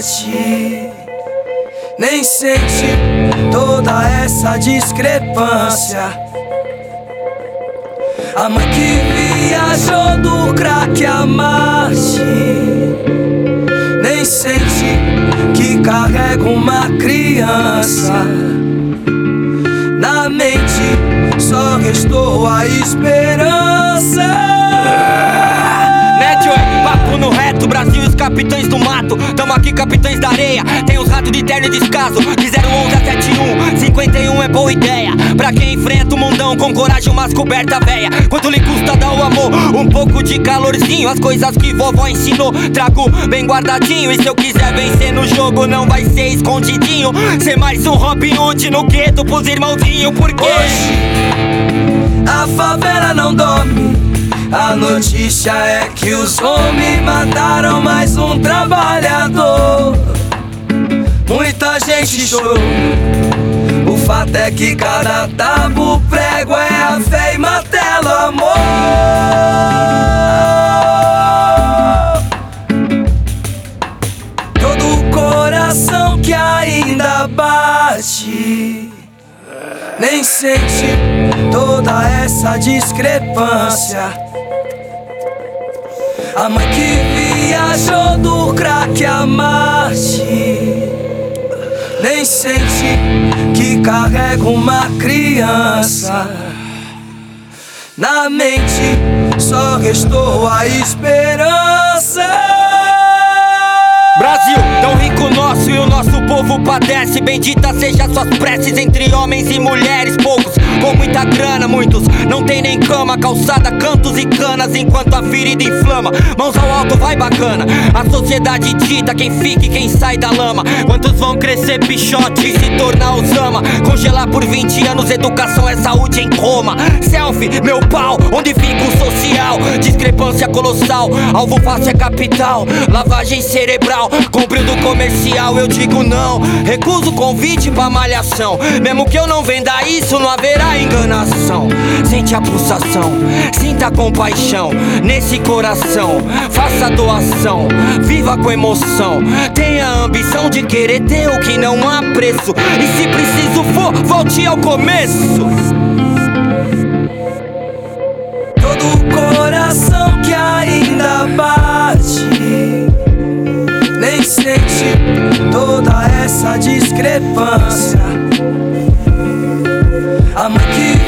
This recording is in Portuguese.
bate, nem sente toda essa discrepância. A mãe que viajou do crack a Marte, nem sente que carrega uma criança. Na mente só restou a esperança. Papo no reto, Brasil e os capitães do mato. Tamo aqui, capitães da areia. Tem os ratos de terno e descaso. De 011 a 71, 51 é boa ideia pra quem enfrenta o mundão com coragem, umas coberta véia. Quanto lhe custa dar o amor? Um pouco de calorzinho, as coisas que vovó ensinou trago bem guardadinho. E se eu quiser vencer no jogo, não vai ser escondidinho. Ser mais um Robin Hood no gueto pros irmãozinhos. Porque hoje a favela não dorme. A notícia é que os homens mataram mais um trabalhador. Muita gente chorou. O fato é que cada tábua prego é a fé e martelo amor. Todo coração que ainda bate, nem sente toda essa discrepância. A mãe que viajou do crack a Marte, nem sente que carrega uma criança. Na mente só restou a esperança. Brasil, tão rico nosso e o nosso povo padece. Bendita seja suas preces entre homens e mulheres. Poucos com muita grana, muitos não tem nem cama. Calçada, cantos e canas enquanto a ferida inflama. Mãos ao alto, vai bacana. A sociedade dita quem fica e quem sai da lama. Quantos vão crescer pichote e se tornar Osama? Congelar por 20 anos, educação é saúde em coma. Selfie, meu pau, onde fica o social? Discrepância colossal, alvo fácil é capital. Lavagem cerebral, compre do comercial, eu digo não. Recuso o convite pra malhação. Mesmo que eu não venda isso, não haverá enganação. Sente a pulsação, sinta a compaixão nesse coração. Faça doação, viva com emoção. Tenha a ambição de querer ter o que não há preço. E se preciso for, volte ao começo. Todo coração que ainda bate, nem sente toda essa discrepância. A mãe que